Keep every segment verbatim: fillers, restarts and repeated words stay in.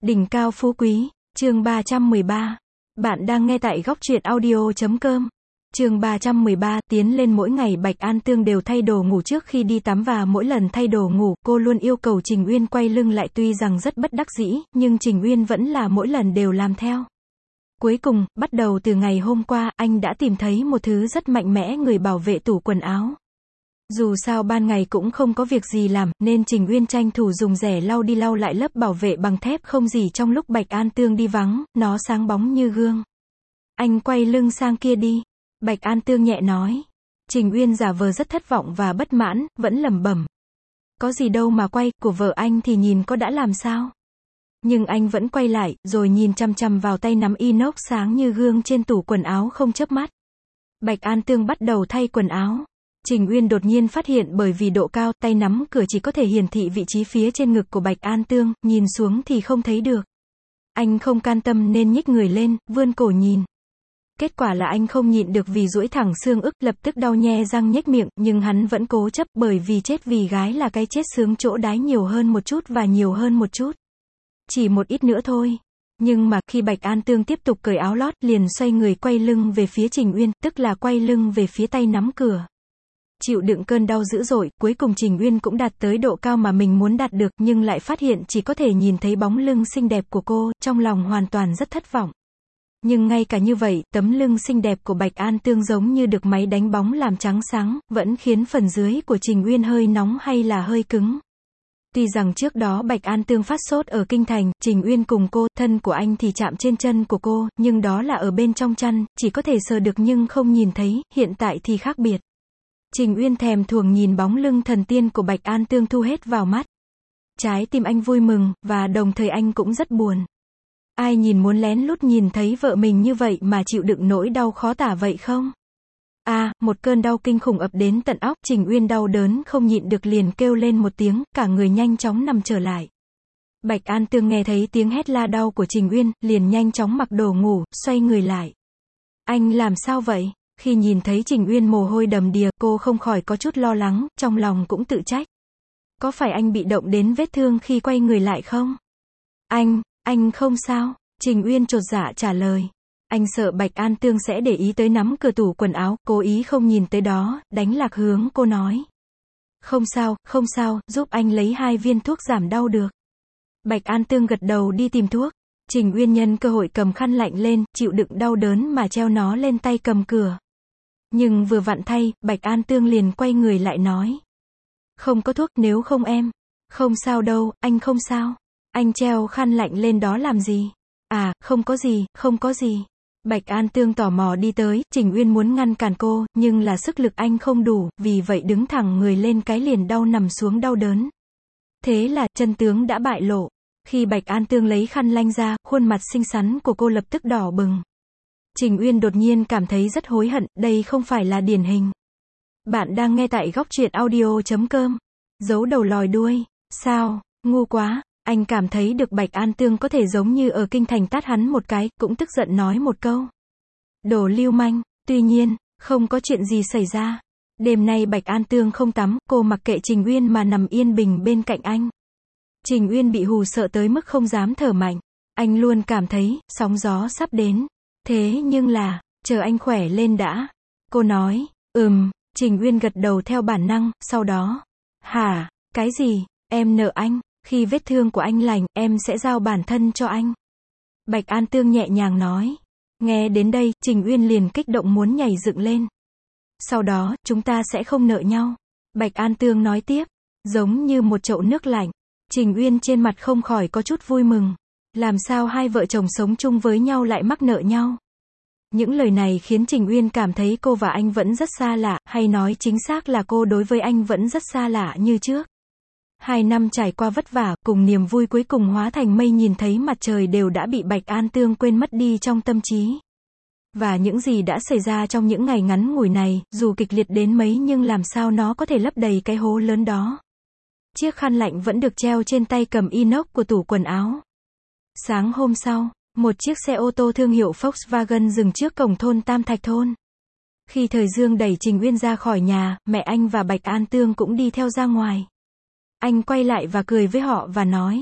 Đỉnh cao phú quý, chương ba trăm mười ba. Bạn đang nghe tại góc truyện audio chấm com. Chương ba trăm mười ba, tiến lên mỗi ngày Bạch An Tương đều thay đồ ngủ trước khi đi tắm và mỗi lần thay đồ ngủ, cô luôn yêu cầu Trình Uyên quay lưng lại tuy rằng rất bất đắc dĩ, nhưng Trình Uyên vẫn là mỗi lần đều làm theo. Cuối cùng, bắt đầu từ ngày hôm qua, anh đã tìm thấy một thứ rất mạnh mẽ người bảo vệ tủ quần áo. Dù sao ban ngày cũng không có việc gì làm, nên Trình Uyên tranh thủ dùng rẻ lau đi lau lại lớp bảo vệ bằng thép không gì trong lúc Bạch An Tương đi vắng, nó sáng bóng như gương. Anh quay lưng sang kia đi. Bạch An Tương nhẹ nói. Trình Uyên giả vờ rất thất vọng và bất mãn, vẫn lẩm bẩm. Có gì đâu mà quay, của vợ anh thì nhìn có đã làm sao. Nhưng anh vẫn quay lại, rồi nhìn chăm chăm vào tay nắm inox sáng như gương trên tủ quần áo không chớp mắt. Bạch An Tương bắt đầu thay quần áo. Trình Uyên đột nhiên phát hiện bởi vì độ cao, tay nắm cửa chỉ có thể hiển thị vị trí phía trên ngực của Bạch An Tương, nhìn xuống thì không thấy được. Anh không can tâm nên nhích người lên, vươn cổ nhìn. Kết quả là anh không nhịn được vì duỗi thẳng xương ức, lập tức đau nhe răng nhếch miệng, nhưng hắn vẫn cố chấp bởi vì chết vì gái là cái chết sướng chỗ đái nhiều hơn một chút và nhiều hơn một chút. Chỉ một ít nữa thôi. Nhưng mà khi Bạch An Tương tiếp tục cởi áo lót, liền xoay người quay lưng về phía Trình Uyên, tức là quay lưng về phía tay nắm cửa. Chịu đựng cơn đau dữ dội, cuối cùng Trình Uyên cũng đạt tới độ cao mà mình muốn đạt được, nhưng lại phát hiện chỉ có thể nhìn thấy bóng lưng xinh đẹp của cô, trong lòng hoàn toàn rất thất vọng. Nhưng ngay cả như vậy, tấm lưng xinh đẹp của Bạch An Tương giống như được máy đánh bóng làm trắng sáng, vẫn khiến phần dưới của Trình Uyên hơi nóng hay là hơi cứng. Tuy rằng trước đó Bạch An Tương phát sốt ở Kinh Thành, Trình Uyên cùng cô, thân của anh thì chạm trên chân của cô, nhưng đó là ở bên trong chăn, chỉ có thể sờ được nhưng không nhìn thấy, hiện tại thì khác biệt. Trình Uyên thèm thuồng nhìn bóng lưng thần tiên của Bạch An Tương thu hết vào mắt. Trái tim anh vui mừng, và đồng thời anh cũng rất buồn. Ai nhìn muốn lén lút nhìn thấy vợ mình như vậy mà chịu đựng nỗi đau khó tả vậy không? À, một cơn đau kinh khủng ập đến tận óc, Trình Uyên đau đớn không nhịn được liền kêu lên một tiếng, cả người nhanh chóng nằm trở lại. Bạch An Tương nghe thấy tiếng hét la đau của Trình Uyên, liền nhanh chóng mặc đồ ngủ, xoay người lại. Anh làm sao vậy? Khi nhìn thấy Trình Uyên mồ hôi đầm đìa, cô không khỏi có chút lo lắng, trong lòng cũng tự trách. Có phải anh bị động đến vết thương khi quay người lại không? Anh, anh không sao. Trình Uyên chột dạ trả lời. Anh sợ Bạch An Tương sẽ để ý tới nắm cửa tủ quần áo, cố ý không nhìn tới đó, đánh lạc hướng cô nói. Không sao, không sao, giúp anh lấy hai viên thuốc giảm đau được. Bạch An Tương gật đầu đi tìm thuốc. Trình Uyên nhân cơ hội cầm khăn lạnh lên, chịu đựng đau đớn mà treo nó lên tay cầm cửa. Nhưng vừa vặn thay, Bạch An Tương liền quay người lại nói. Không có thuốc, nếu không em. Không sao đâu, anh không sao. Anh treo khăn lạnh lên đó làm gì? À, không có gì, không có gì. Bạch An Tương tò mò đi tới, Trình Uyên muốn ngăn cản cô, nhưng là sức lực anh không đủ, vì vậy đứng thẳng người lên cái liền đau nằm xuống đau đớn. Thế là, chân tướng đã bại lộ. Khi Bạch An Tương lấy khăn lanh ra, khuôn mặt xinh xắn của cô lập tức đỏ bừng. Trình Uyên đột nhiên cảm thấy rất hối hận, đây không phải là điển hình. Bạn đang nghe tại góc truyện audio chấm com. Giấu đầu lòi đuôi. Sao, ngu quá. Anh cảm thấy được Bạch An Tương có thể giống như ở Kinh Thành tát hắn một cái, cũng tức giận nói một câu. Đồ lưu manh. Tuy nhiên, không có chuyện gì xảy ra. Đêm nay Bạch An Tương không tắm, cô mặc kệ Trình Uyên mà nằm yên bình bên cạnh anh. Trình Uyên bị hù sợ tới mức không dám thở mạnh. Anh luôn cảm thấy, sóng gió sắp đến. Thế nhưng là, chờ anh khỏe lên đã. Cô nói, ừm, Trình Uyên gật đầu theo bản năng, sau đó. Hả, cái gì, em nợ anh, khi vết thương của anh lành, em sẽ giao bản thân cho anh. Bạch An Tương nhẹ nhàng nói. Nghe đến đây, Trình Uyên liền kích động muốn nhảy dựng lên. Sau đó, chúng ta sẽ không nợ nhau. Bạch An Tương nói tiếp, giống như một chậu nước lạnh. Trình Uyên trên mặt không khỏi có chút vui mừng. Làm sao hai vợ chồng sống chung với nhau lại mắc nợ nhau? Những lời này khiến Trình Uyên cảm thấy cô và anh vẫn rất xa lạ, hay nói chính xác là cô đối với anh vẫn rất xa lạ như trước. Hai năm trải qua vất vả, cùng niềm vui cuối cùng hóa thành mây nhìn thấy mặt trời đều đã bị Bạch An Tương quên mất đi trong tâm trí. Và những gì đã xảy ra trong những ngày ngắn ngủi này, dù kịch liệt đến mấy nhưng làm sao nó có thể lấp đầy cái hố lớn đó. Chiếc khăn lạnh vẫn được treo trên tay cầm inox của tủ quần áo. Sáng hôm sau, một chiếc xe ô tô thương hiệu Volkswagen dừng trước cổng thôn Tam Thạch Thôn. Khi Thời Dương đẩy Trình Uyên ra khỏi nhà, mẹ anh và Bạch An Tương cũng đi theo ra ngoài. Anh quay lại và cười với họ và nói.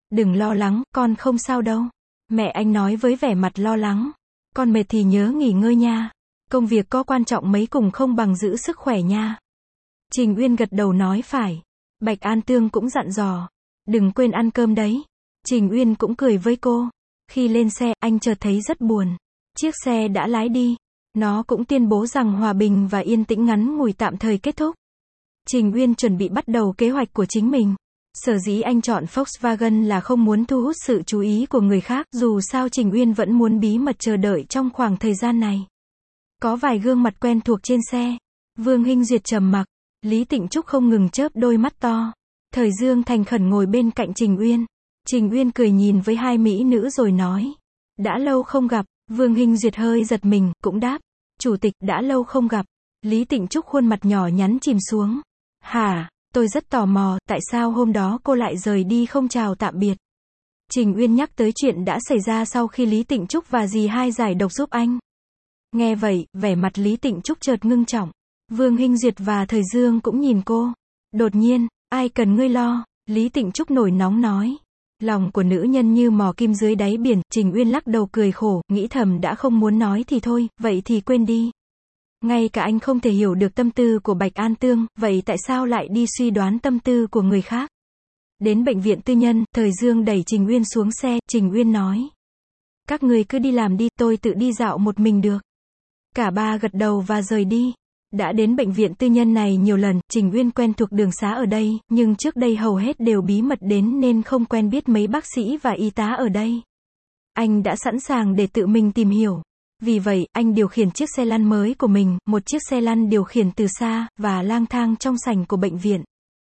Đừng lo lắng, con không sao đâu. Mẹ anh nói với vẻ mặt lo lắng. Con mệt thì nhớ nghỉ ngơi nha. Công việc có quan trọng mấy cùng không bằng giữ sức khỏe nha. Trình Uyên gật đầu nói phải. Bạch An Tương cũng dặn dò. Đừng quên ăn cơm đấy. Trình Uyên cũng cười với cô. Khi lên xe, anh chợt thấy rất buồn. Chiếc xe đã lái đi. Nó cũng tuyên bố rằng hòa bình và yên tĩnh ngắn ngủi tạm thời kết thúc. Trình Uyên chuẩn bị bắt đầu kế hoạch của chính mình. Sở dĩ anh chọn Volkswagen là không muốn thu hút sự chú ý của người khác, dù sao Trình Uyên vẫn muốn bí mật chờ đợi trong khoảng thời gian này. Có vài gương mặt quen thuộc trên xe. Vương Hinh Duyệt trầm mặc. Lý Tịnh Trúc không ngừng chớp đôi mắt to. Thời Dương thành khẩn ngồi bên cạnh Trình Uyên. Trình Uyên cười nhìn với hai mỹ nữ rồi nói. Đã lâu không gặp. Vương Hinh Duyệt hơi giật mình, cũng đáp. Chủ tịch, đã lâu không gặp. Lý Tịnh Trúc khuôn mặt nhỏ nhắn chìm xuống. Hả, tôi rất tò mò, tại sao hôm đó cô lại rời đi không chào tạm biệt. Trình Uyên nhắc tới chuyện đã xảy ra sau khi Lý Tịnh Trúc và dì hai giải độc giúp anh. Nghe vậy, vẻ mặt Lý Tịnh Trúc chợt ngưng trọng. Vương Hinh Duyệt và Thời Dương cũng nhìn cô. Đột nhiên, ai cần ngươi lo, Lý Tịnh Trúc nổi nóng nói. Lòng của nữ nhân như mò kim dưới đáy biển. Trình Uyên lắc đầu cười khổ, nghĩ thầm đã không muốn nói thì thôi, vậy thì quên đi. Ngay cả anh không thể hiểu được tâm tư của Bạch An Tương, vậy tại sao lại đi suy đoán tâm tư của người khác? Đến bệnh viện tư nhân, Thời Dương đẩy Trình Uyên xuống xe, Trình Uyên nói. Các người cứ đi làm đi, tôi tự đi dạo một mình được. Cả ba gật đầu và rời đi. Đã đến bệnh viện tư nhân này nhiều lần, Trình Uyên quen thuộc đường xá ở đây, nhưng trước đây hầu hết đều bí mật đến nên không quen biết mấy bác sĩ và y tá ở đây. Anh đã sẵn sàng để tự mình tìm hiểu. Vì vậy, anh điều khiển chiếc xe lăn mới của mình, một chiếc xe lăn điều khiển từ xa, và lang thang trong sảnh của bệnh viện.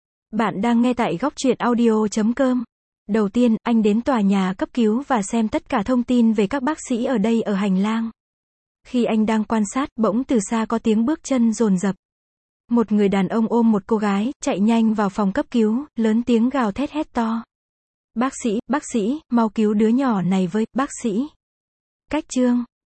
Bạn đang nghe tại góc truyện audio chấm com. Đầu tiên, anh đến tòa nhà cấp cứu và xem tất cả thông tin về các bác sĩ ở đây ở hành lang. Khi anh đang quan sát, bỗng từ xa có tiếng bước chân dồn dập. Một người đàn ông ôm một cô gái, chạy nhanh vào phòng cấp cứu, lớn tiếng gào thét hét to. Bác sĩ, bác sĩ, mau cứu đứa nhỏ này với, bác sĩ. Cách chương